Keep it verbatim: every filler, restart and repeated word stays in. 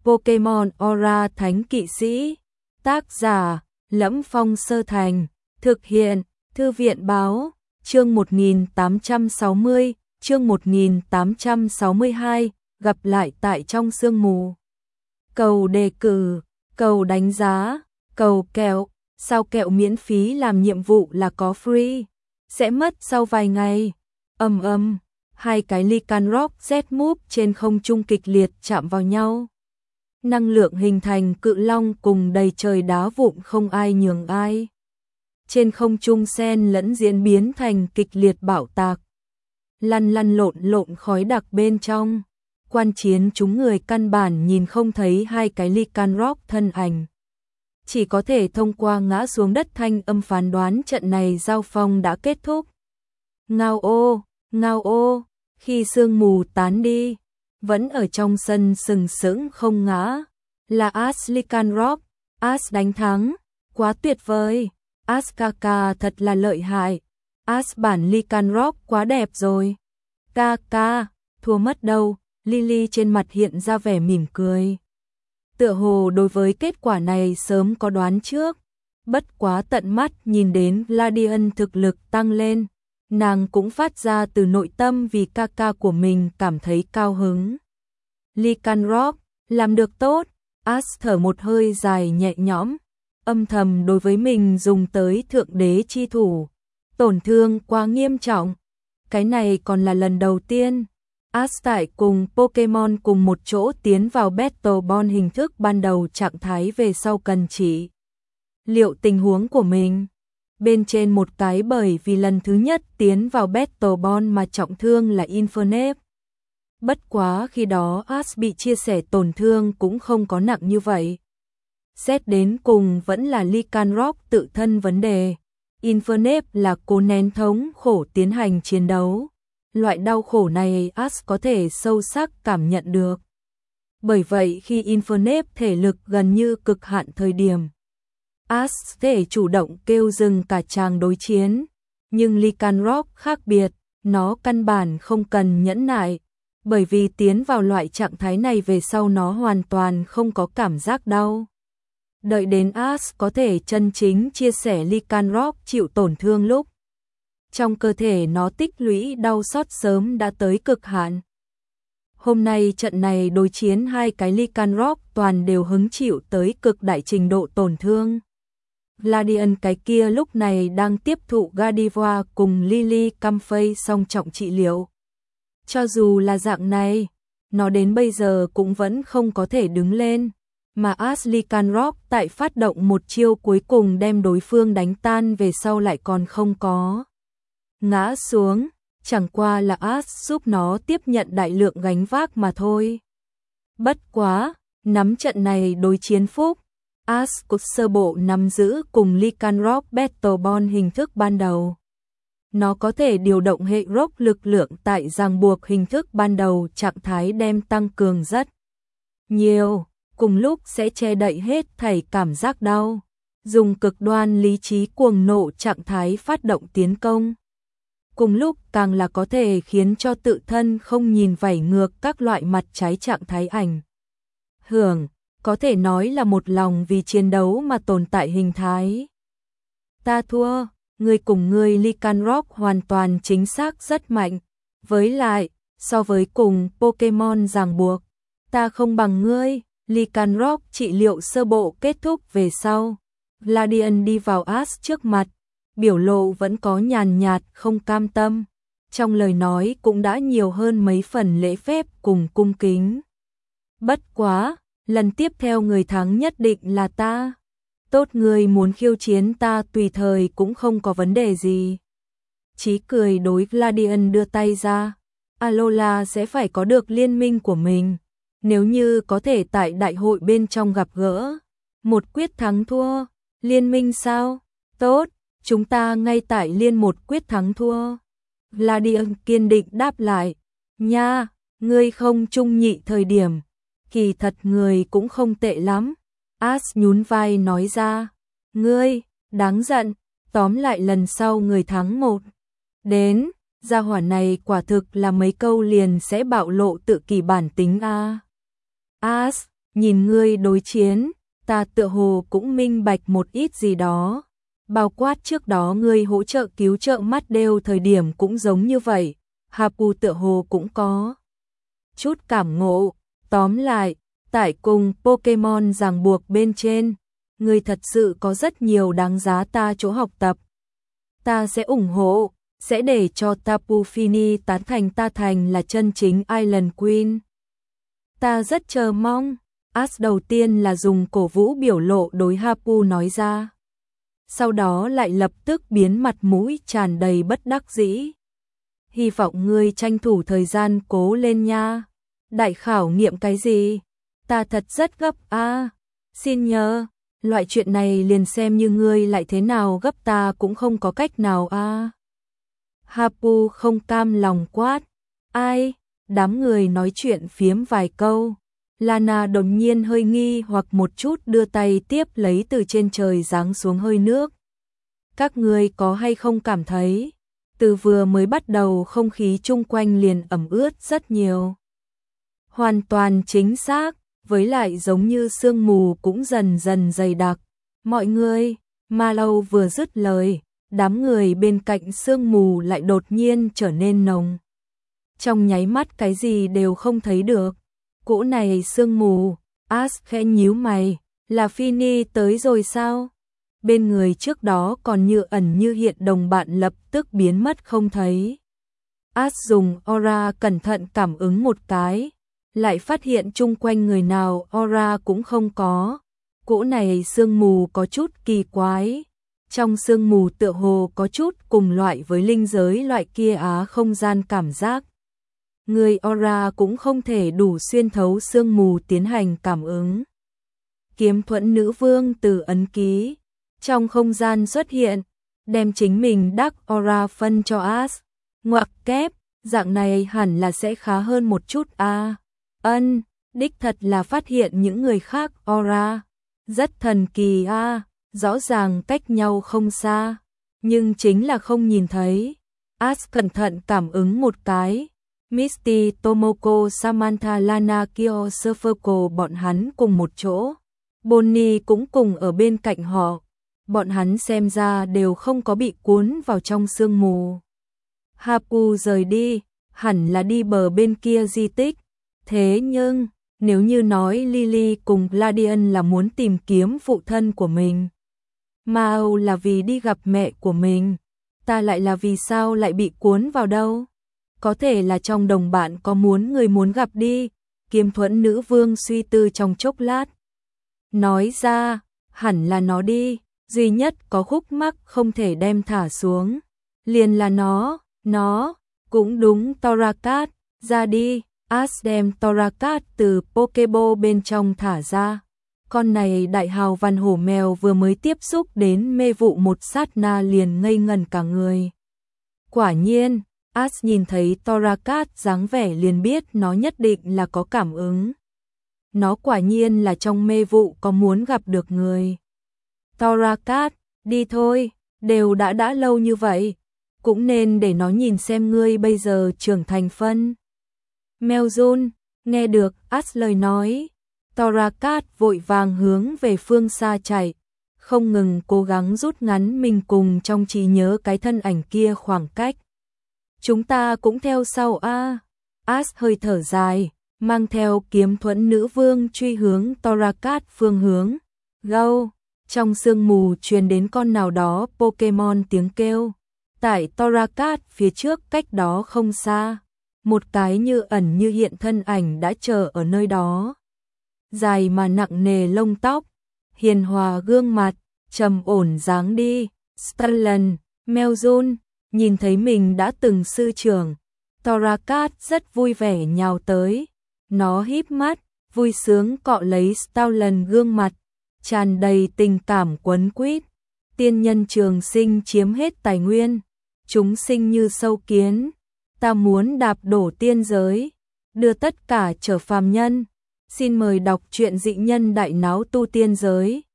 Pokemon Aura Thánh Kỵ Sĩ. Tác giả: Lẫm Phong Sơ Thành. Thực hiện: Thư viện báo. Chương một nghìn tám trăm sáu mươi, chương một nghìn tám trăm sáu mươi hai, gặp lại tại trong sương mù. Cầu đề cử, cầu đánh giá, cầu kẹo, sao kẹo miễn phí làm nhiệm vụ là có free, sẽ mất sau vài ngày. Ầm ầm, hai cái Lycanroc Z-Move trên không trung kịch liệt chạm vào nhau. Năng lượng hình thành cự long cùng đầy trời đá vụn không ai nhường ai. Trên không trung xen lẫn diễn biến thành kịch liệt bạo tạc. Lăn lăn lộn lộn khói đặc bên trong. Quan chiến chúng người căn bản nhìn không thấy hai cái Lycanroc thân ảnh. Chỉ có thể thông qua ngã xuống đất thanh âm phán đoán trận này giao phong đã kết thúc. Ngao ô, ngao ô, khi sương mù tán đi, vẫn ở trong sân sừng sững không ngã. Là Ash Lycanroc, Ash đánh thắng, quá tuyệt vời. Ash Kaka thật là lợi hại. Ash bản Lycanroc quá đẹp rồi. Kaka, thua mất đâu. Lily trên mặt hiện ra vẻ mỉm cười. Tựa hồ đối với kết quả này sớm có đoán trước. Bất quá tận mắt nhìn đến Gladian thực lực tăng lên, nàng cũng phát ra từ nội tâm vì Kaka của mình cảm thấy cao hứng. Lycanroc, làm được tốt. Ash thở một hơi dài nhẹ nhõm, âm thầm đối với mình dùng tới thượng đế chi thủ. Tổn thương quá nghiêm trọng. Cái này còn là lần đầu tiên Ash tại cùng Pokemon cùng một chỗ tiến vào Battle Bond hình thức ban đầu trạng thái về sau cần chỉ liệu tình huống của mình. Bên trên một cái bởi vì lần thứ nhất tiến vào Battle Bond mà trọng thương là Infernape. Bất quá khi đó Ash bị chia sẻ tổn thương cũng không có nặng như vậy. Xét đến cùng vẫn là Lycanroc tự thân vấn đề. Infernape là cố nén thống khổ tiến hành chiến đấu. Loại đau khổ này Ash có thể sâu sắc cảm nhận được. Bởi vậy khi Infernape thể lực gần như cực hạn thời điểm, Ash thể chủ động kêu dừng cả tràng đối chiến. Nhưng Lycanroc khác biệt, nó căn bản không cần nhẫn nại. Bởi vì tiến vào loại trạng thái này về sau nó hoàn toàn không có cảm giác đau. Đợi đến Ash có thể chân chính chia sẻ Lycanroc chịu tổn thương lúc trong cơ thể nó tích lũy đau xót sớm đã tới cực hạn. Hôm nay trận này đối chiến hai cái Lycanroc toàn đều hứng chịu tới cực đại trình độ tổn thương. Gladian cái kia lúc này đang tiếp thụ Gardevoir cùng Lily Comfey song trọng trị liệu. Cho dù là dạng này, nó đến bây giờ cũng vẫn không có thể đứng lên. Mà Ash Lycanroc tại phát động một chiêu cuối cùng đem đối phương đánh tan về sau lại còn không có ngã xuống, chẳng qua là Ash giúp nó tiếp nhận đại lượng gánh vác mà thôi. Bất quá, nắm trận này đối chiến phúc, Ash cũng sơ bộ nắm giữ cùng Lycanroc Battle Bond hình thức ban đầu. Nó có thể điều động hệ rock lực lượng tại ràng buộc hình thức ban đầu trạng thái đem tăng cường rất nhiều, cùng lúc sẽ che đậy hết thảy cảm giác đau. Dùng cực đoan lý trí cuồng nộ trạng thái phát động tiến công. Cùng lúc càng là có thể khiến cho tự thân không nhìn vảy ngược các loại mặt trái trạng thái ảnh hưởng, có thể nói là một lòng vì chiến đấu mà tồn tại hình thái. Ta thua, ngươi cùng ngươi Lycanroc hoàn toàn chính xác rất mạnh. Với lại, so với cùng Pokemon ràng buộc, ta không bằng ngươi. Lycanroc trị liệu sơ bộ kết thúc về sau. Gladian đi vào Ash trước mặt, biểu lộ vẫn có nhàn nhạt không cam tâm. Trong lời nói cũng đã nhiều hơn mấy phần lễ phép cùng cung kính. Bất quá, lần tiếp theo người thắng nhất định là ta. Tốt, người muốn khiêu chiến ta tùy thời cũng không có vấn đề gì. Chí cười đối Gladian đưa tay ra. Alola sẽ phải có được liên minh của mình. Nếu như có thể tại đại hội bên trong gặp gỡ, một quyết thắng thua, liên minh sao? Tốt, chúng ta ngay tại liên một quyết thắng thua. Gladian kiên định đáp lại. Nha, ngươi không trung nhị thời điểm, kỳ thật người cũng không tệ lắm. Ash nhún vai nói ra. Ngươi, đáng giận, tóm lại lần sau người thắng một. Đến, gia hỏa này quả thực là mấy câu liền sẽ bạo lộ tự kỷ bản tính a. Ash, nhìn ngươi đối chiến, ta tựa hồ cũng minh bạch một ít gì đó. Bao quát trước đó ngươi hỗ trợ cứu trợ mắt đều thời điểm cũng giống như vậy, Hapu tựa hồ cũng có chút cảm ngộ. Tóm lại, tại cùng Pokemon ràng buộc bên trên, ngươi thật sự có rất nhiều đáng giá ta chỗ học tập. Ta sẽ ủng hộ, sẽ để cho Tapu Fini tán thành ta thành là chân chính Island Queen. Ta rất chờ mong. Ash đầu tiên là dùng cổ vũ biểu lộ đối Hapu nói ra. Sau đó lại lập tức biến mặt mũi tràn đầy bất đắc dĩ. Hy vọng ngươi tranh thủ thời gian cố lên nha. Đại khảo nghiệm cái gì? Ta thật rất gấp a. À, xin nhớ, loại chuyện này liền xem như ngươi lại thế nào gấp ta cũng không có cách nào a. À. Hapu không cam lòng quát. Ai? Đám người nói chuyện phiếm vài câu. Lana đột nhiên hơi nghi hoặc một chút đưa tay tiếp lấy từ trên trời giáng xuống hơi nước. Các ngươi có hay không cảm thấy, từ vừa mới bắt đầu không khí chung quanh liền ẩm ướt rất nhiều. Hoàn toàn chính xác, với lại giống như sương mù cũng dần dần dày đặc. Mọi người, Mallow vừa dứt lời, đám người bên cạnh sương mù lại đột nhiên trở nên nồng. Trong nháy mắt cái gì đều không thấy được. Cỗ này sương mù, Ash khẽ nhíu mày, là Fini tới rồi sao? Bên người trước đó còn như ẩn như hiện đồng bạn lập tức biến mất không thấy. Ash dùng aura cẩn thận cảm ứng một cái, lại phát hiện chung quanh người nào aura cũng không có. Cỗ này sương mù có chút kỳ quái. Trong sương mù tựa hồ có chút cùng loại với linh giới loại kia á không gian cảm giác. Người aura cũng không thể đủ xuyên thấu sương mù tiến hành cảm ứng. Kiếm thuẫn nữ vương từ ấn ký trong không gian xuất hiện, đem chính mình đắc aura phân cho Ash. Ngoặc kép, dạng này hẳn là sẽ khá hơn một chút a. À, ân, đích thật là phát hiện những người khác aura. Rất thần kỳ a, à, rõ ràng cách nhau không xa, nhưng chính là không nhìn thấy. Ash cẩn thận cảm ứng một cái. Misty, Tomoko, Samantha, Lana, Kyo, Surferco bọn hắn cùng một chỗ. Bonnie cũng cùng ở bên cạnh họ. Bọn hắn xem ra đều không có bị cuốn vào trong sương mù. Hapu rời đi, hẳn là đi bờ bên kia di tích. Thế nhưng, nếu như nói Lily cùng Gladian là muốn tìm kiếm phụ thân của mình, Mao là vì đi gặp mẹ của mình, ta lại là vì sao lại bị cuốn vào đâu? Có thể là trong đồng bạn có muốn người muốn gặp đi. Kiếm thuẫn nữ vương suy tư trong chốc lát. Nói ra, hẳn là nó đi, duy nhất có khúc mắc không thể đem thả xuống. Liền là nó, nó, cũng đúng Torakat, ra đi. Ash đem Torakat từ Pokeball bên trong thả ra. Con này đại hào văn hổ mèo vừa mới tiếp xúc đến mê vụ một sát na liền ngây ngẩn cả người. Quả nhiên, Ash nhìn thấy Torakat dáng vẻ liền biết nó nhất định là có cảm ứng. Nó quả nhiên là trong mê vụ có muốn gặp được người. Torakat, đi thôi, đều đã đã lâu như vậy, cũng nên để nó nhìn xem ngươi bây giờ trưởng thành phân. Meljun, nghe được Ash lời nói, Torakat vội vàng hướng về phương xa chạy, không ngừng cố gắng rút ngắn mình cùng trong trí nhớ cái thân ảnh kia khoảng cách. Chúng ta cũng theo sau a. À. Ash hơi thở dài, mang theo kiếm thuẫn nữ vương truy hướng Torakat phương hướng. Gâu, trong sương mù truyền đến con nào đó Pokemon tiếng kêu. Tại Torakat phía trước cách đó không xa, một cái như ẩn như hiện thân ảnh đã chờ ở nơi đó. Dài mà nặng nề lông tóc, hiền hòa gương mặt, trầm ổn dáng đi. Stalin, Meljun, nhìn thấy mình đã từng sư trưởng, Torakat rất vui vẻ nhào tới. Nó híp mắt, vui sướng cọ lấy Stalin gương mặt, tràn đầy tình cảm quấn quýt. Tiên nhân trường sinh chiếm hết tài nguyên, chúng sinh như sâu kiến. Ta muốn đạp đổ tiên giới, đưa tất cả trở phàm nhân. Xin mời đọc truyện Dị Nhân Đại Náo Tu Tiên Giới.